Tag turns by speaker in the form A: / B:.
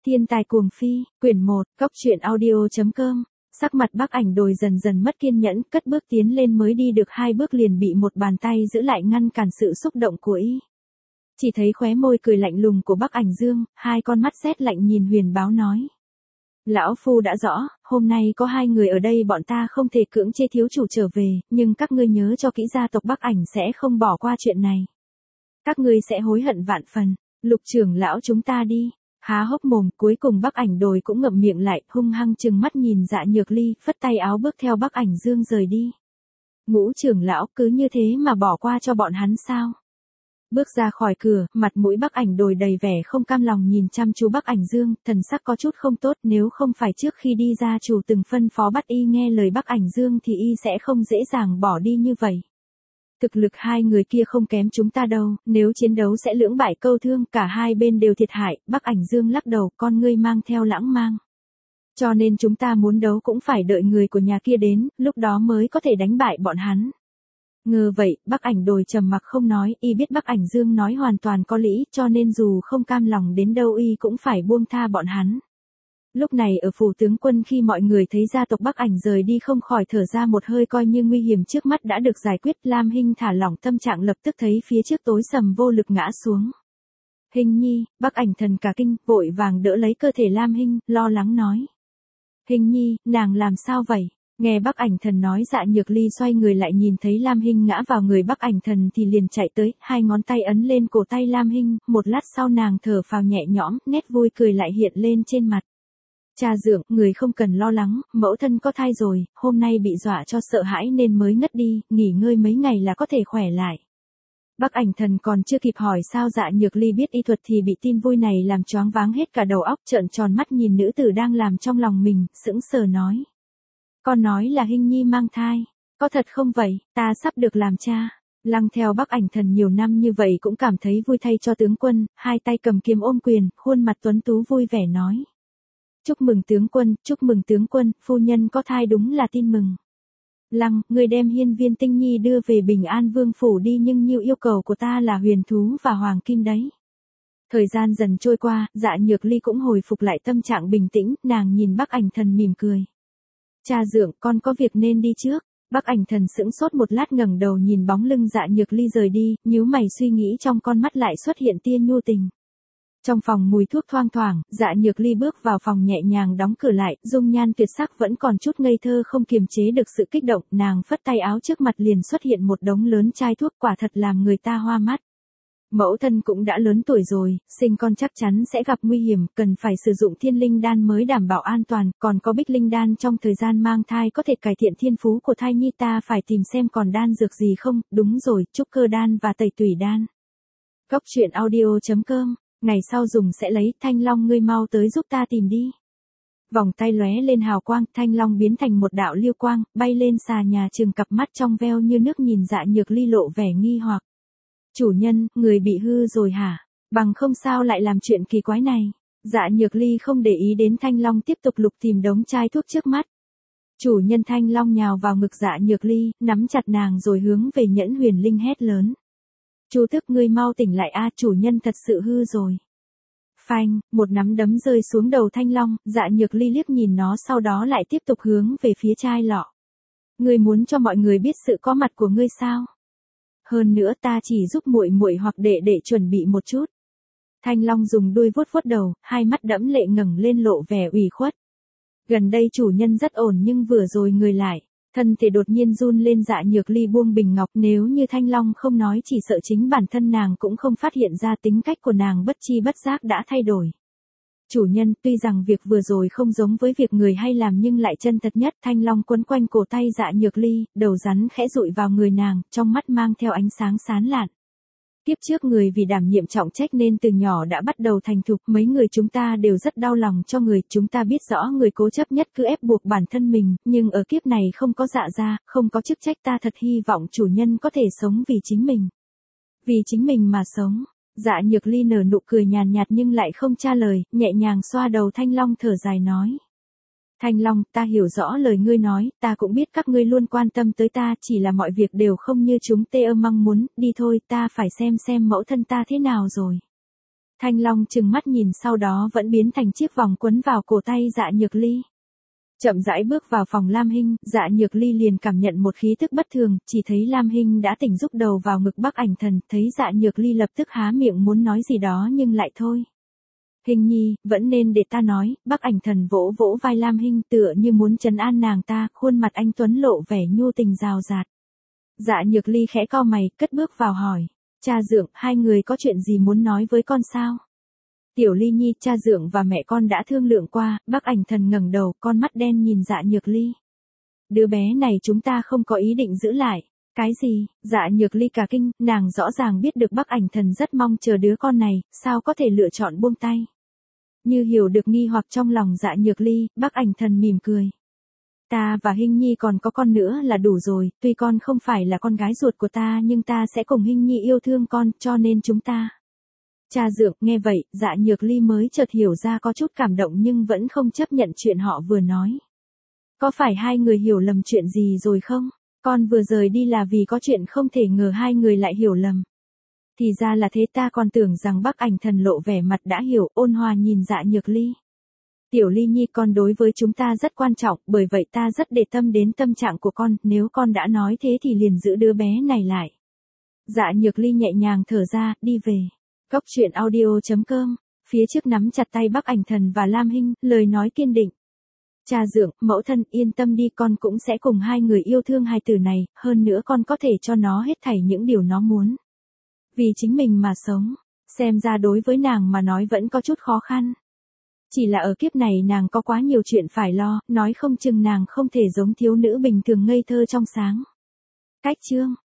A: Thiên tài cuồng phi, quyển 1, Cốc truyện audio.com. Sắc mặt Bắc Ảnh Đồi dần dần mất kiên nhẫn, cất bước tiến lên mới đi được 2 bước liền bị một bàn tay giữ lại ngăn cản sự xúc động của y. Chỉ thấy khóe môi cười lạnh lùng của Bắc Ảnh Dương, hai con mắt sét lạnh nhìn Huyền Báo nói. Lão phu đã rõ, hôm nay có 2 người ở đây bọn ta không thể cưỡng chế thiếu chủ trở về, nhưng các ngươi nhớ cho kỹ gia tộc Bắc Ảnh sẽ không bỏ qua chuyện này. Các ngươi sẽ hối hận vạn phần. Lục trưởng lão chúng ta đi. Há hốc mồm, cuối cùng Bắc Ảnh Đồi cũng ngậm miệng lại, hung hăng trừng mắt nhìn Dạ Nhược Ly, phất tay áo bước theo Bắc Ảnh Dương rời đi. Ngũ trưởng lão cứ như thế mà bỏ qua cho bọn hắn sao? Bước ra khỏi cửa, mặt mũi Bắc Ảnh Đồi đầy vẻ không cam lòng nhìn chăm chú Bắc Ảnh Dương, thần sắc có chút không tốt, nếu không phải trước khi đi gia chủ từng phân phó bắt y nghe lời Bắc Ảnh Dương thì y sẽ không dễ dàng bỏ đi như vậy. Thực lực 2 người kia không kém chúng ta đâu, nếu chiến đấu sẽ lưỡng bại câu thương, cả hai bên đều thiệt hại. Bắc Ảnh Dương lắc đầu, con ngươi mang theo lãng mang. Cho nên chúng ta muốn đấu cũng phải đợi người của nhà kia đến, lúc đó mới có thể đánh bại bọn hắn. Ngờ vậy, Bắc Ảnh Đồi trầm mặc không nói, y biết Bắc Ảnh Dương nói hoàn toàn có lý, cho nên dù không cam lòng đến đâu y cũng phải buông tha bọn hắn. Lúc này ở phủ tướng quân khi mọi người thấy gia tộc Bắc Ảnh rời đi không khỏi thở ra một hơi, coi như nguy hiểm trước mắt đã được giải quyết. Lam Hinh thả lỏng tâm trạng, lập tức thấy phía trước tối sầm vô lực ngã xuống. Hinh nhi, Bắc Ảnh thần cả kinh, vội vàng đỡ lấy cơ thể Lam Hinh, lo lắng nói. Hinh nhi, nàng làm sao vậy? Nghe Bắc Ảnh thần nói, Dạ Nhược Ly xoay người lại nhìn thấy Lam Hinh ngã vào người Bắc Ảnh thần thì liền chạy tới, 2 ngón tay ấn lên cổ tay Lam Hinh, một lát sau nàng thở phào nhẹ nhõm, nét vui cười lại hiện lên trên mặt. Cha dượng, người không cần lo lắng, mẫu thân có thai rồi, hôm nay bị dọa cho sợ hãi nên mới ngất đi, nghỉ ngơi mấy ngày là có thể khỏe lại. Bắc Ảnh thần còn chưa kịp hỏi sao Dạ Nhược Ly biết y thuật thì bị tin vui này làm choáng váng hết cả đầu óc, trợn tròn mắt nhìn nữ tử đang làm trong lòng mình, sững sờ nói. Con nói là Hinh nhi mang thai, có thật không vậy, ta sắp được làm cha. Lăng theo Bắc Ảnh thần nhiều năm như vậy cũng cảm thấy vui thay cho tướng quân, 2 tay cầm kiếm ôm quyền, khuôn mặt tuấn tú vui vẻ nói. Chúc mừng tướng quân, phu nhân có thai đúng là tin mừng. Lăng, người đem Hiên Viên Tinh Nhi đưa về Bình An Vương phủ đi, nhưng như yêu cầu của ta là huyền thú và hoàng kim đấy. Thời gian dần trôi qua, Dạ Nhược Ly cũng hồi phục lại tâm trạng bình tĩnh, nàng nhìn Bắc Ảnh thần mỉm cười. Cha dượng, con có việc nên đi trước. Bắc Ảnh thần sững sốt một lát, ngẩng đầu nhìn bóng lưng Dạ Nhược Ly rời đi, nhíu mày suy nghĩ, trong con mắt lại xuất hiện tia nhu tình. Trong phòng mùi thuốc thoang thoảng, Dạ Nhược Ly bước vào phòng nhẹ nhàng đóng cửa lại, dung nhan tuyệt sắc vẫn còn chút ngây thơ không kiềm chế được sự kích động, nàng phất tay áo trước mặt liền xuất hiện một đống lớn chai thuốc, quả thật làm người ta hoa mắt. Mẫu thân cũng đã lớn tuổi rồi, sinh con chắc chắn sẽ gặp nguy hiểm, cần phải sử dụng Thiên Linh Đan mới đảm bảo an toàn, còn có Bích Linh Đan trong thời gian mang thai có thể cải thiện thiên phú của thai nhi, ta phải tìm xem còn đan dược gì không, đúng rồi, Trúc Cơ Đan và Tẩy Tủy Đan. Cốc truyện audio.com. Ngày sau dùng sẽ lấy, Thanh Long ngươi mau tới giúp ta tìm đi. Vòng tay lóe lên hào quang, Thanh Long biến thành một đạo lưu quang, bay lên xà nhà, trừng cặp mắt trong veo như nước nhìn Dạ Nhược Ly lộ vẻ nghi hoặc. Chủ nhân, người bị hư rồi hả? Bằng không sao lại làm chuyện kỳ quái này? Dạ Nhược Ly không để ý đến Thanh Long, tiếp tục lục tìm đống chai thuốc trước mắt. Chủ nhân, Thanh Long nhào vào ngực Dạ Nhược Ly, nắm chặt nàng rồi hướng về Nhẫn Huyền Linh hét lớn. Chú Thức, ngươi mau tỉnh lại a, chủ nhân thật sự hư rồi. Phanh, một nắm đấm rơi xuống đầu Thanh Long, Dạ Nhược Ly liếc nhìn nó, sau đó lại tiếp tục hướng về phía chai lọ. Ngươi muốn cho mọi người biết sự có mặt của ngươi sao? Hơn nữa ta chỉ giúp muội muội hoặc đệ đệ chuẩn bị một chút. Thanh Long dùng đuôi vuốt vuốt đầu, hai mắt đẫm lệ ngẩng lên lộ vẻ ủy khuất. Gần đây chủ nhân rất ổn nhưng vừa rồi người lại. Thân thể đột nhiên run lên, Dạ Nhược Ly buông bình ngọc, nếu như Thanh Long không nói chỉ sợ chính bản thân nàng cũng không phát hiện ra tính cách của nàng bất chi bất giác đã thay đổi. Chủ nhân, tuy rằng việc vừa rồi không giống với việc người hay làm nhưng lại chân thật nhất. Thanh Long quấn quanh cổ tay Dạ Nhược Ly, đầu rắn khẽ dụi vào người nàng, trong mắt mang theo ánh sáng sán lạn. Kiếp trước người vì đảm nhiệm trọng trách nên từ nhỏ đã bắt đầu thành thục, mấy người chúng ta đều rất đau lòng cho người, chúng ta biết rõ người cố chấp nhất cứ ép buộc bản thân mình, nhưng ở kiếp này không có dạ gia, không có chức trách, ta thật hy vọng chủ nhân có thể sống vì chính mình. Vì chính mình mà sống. Dạ Nhược Ly nở nụ cười nhàn nhạt nhưng lại không trả lời, nhẹ nhàng xoa đầu Thanh Long, thở dài nói. Thanh Long, ta hiểu rõ lời ngươi nói, ta cũng biết các ngươi luôn quan tâm tới ta, chỉ là mọi việc đều không như chúng tê mong muốn, đi thôi, ta phải xem mẫu thân ta thế nào rồi. Thanh Long trừng mắt nhìn sau đó vẫn biến thành chiếc vòng quấn vào cổ tay Dạ Nhược Ly. Chậm rãi bước vào phòng Lam Hinh, Dạ Nhược Ly liền cảm nhận một khí tức bất thường, chỉ thấy Lam Hinh đã tỉnh rúc đầu vào ngực Bắc Ảnh Thần, thấy Dạ Nhược Ly lập tức há miệng muốn nói gì đó nhưng lại thôi. Hình nhi, vẫn nên để ta nói, Bắc Ảnh Thần vỗ vỗ vai Lam Hinh tựa như muốn trấn an nàng ta, khuôn mặt anh tuấn lộ vẻ nhu tình rào rạt. Dạ Nhược Ly khẽ cau mày, cất bước vào hỏi, cha dượng, hai người có chuyện gì muốn nói với con sao? Tiểu Ly nhi, cha dượng và mẹ con đã thương lượng qua. Bắc Ảnh Thần ngẩng đầu, con mắt đen nhìn Dạ Nhược Ly. Đứa bé này chúng ta không có ý định giữ lại. Cái gì? Dạ Nhược Ly cả kinh, nàng rõ ràng biết được Bắc Ảnh Thần rất mong chờ đứa con này, sao có thể lựa chọn buông tay. Như hiểu được nghi hoặc trong lòng Dạ Nhược Ly, Bắc Ảnh Thần mỉm cười. Ta và Hinh Nhi còn có con nữa là đủ rồi, tuy con không phải là con gái ruột của ta nhưng ta sẽ cùng Hinh Nhi yêu thương con, cho nên chúng ta. Cha dượng, nghe vậy, Dạ Nhược Ly mới chợt hiểu ra có chút cảm động nhưng vẫn không chấp nhận chuyện họ vừa nói. Có phải hai người hiểu lầm chuyện gì rồi không? Con vừa rời đi là vì có chuyện không thể ngờ hai người lại hiểu lầm. Thì ra là thế, ta còn tưởng rằng Bắc Ảnh Thần lộ vẻ mặt đã hiểu, ôn hòa nhìn Dạ Nhược Ly. Tiểu Ly nhi, con đối với chúng ta rất quan trọng, bởi vậy ta rất để tâm đến tâm trạng của con, nếu con đã nói thế thì liền giữ đứa bé này lại. Dạ Nhược Ly nhẹ nhàng thở ra, đi về. Cốc truyện audio.com, phía trước nắm chặt tay Bắc Ảnh Thần và Lam Hinh, lời nói kiên định. Cha dượng, mẫu thân, yên tâm đi, con cũng sẽ cùng hai người yêu thương hài tử này, hơn nữa con có thể cho nó hết thảy những điều nó muốn. Vì chính mình mà sống, xem ra đối với nàng mà nói vẫn có chút khó khăn. Chỉ là ở kiếp này nàng có quá nhiều chuyện phải lo, nói không chừng nàng không thể giống thiếu nữ bình thường ngây thơ trong sáng. Cách chương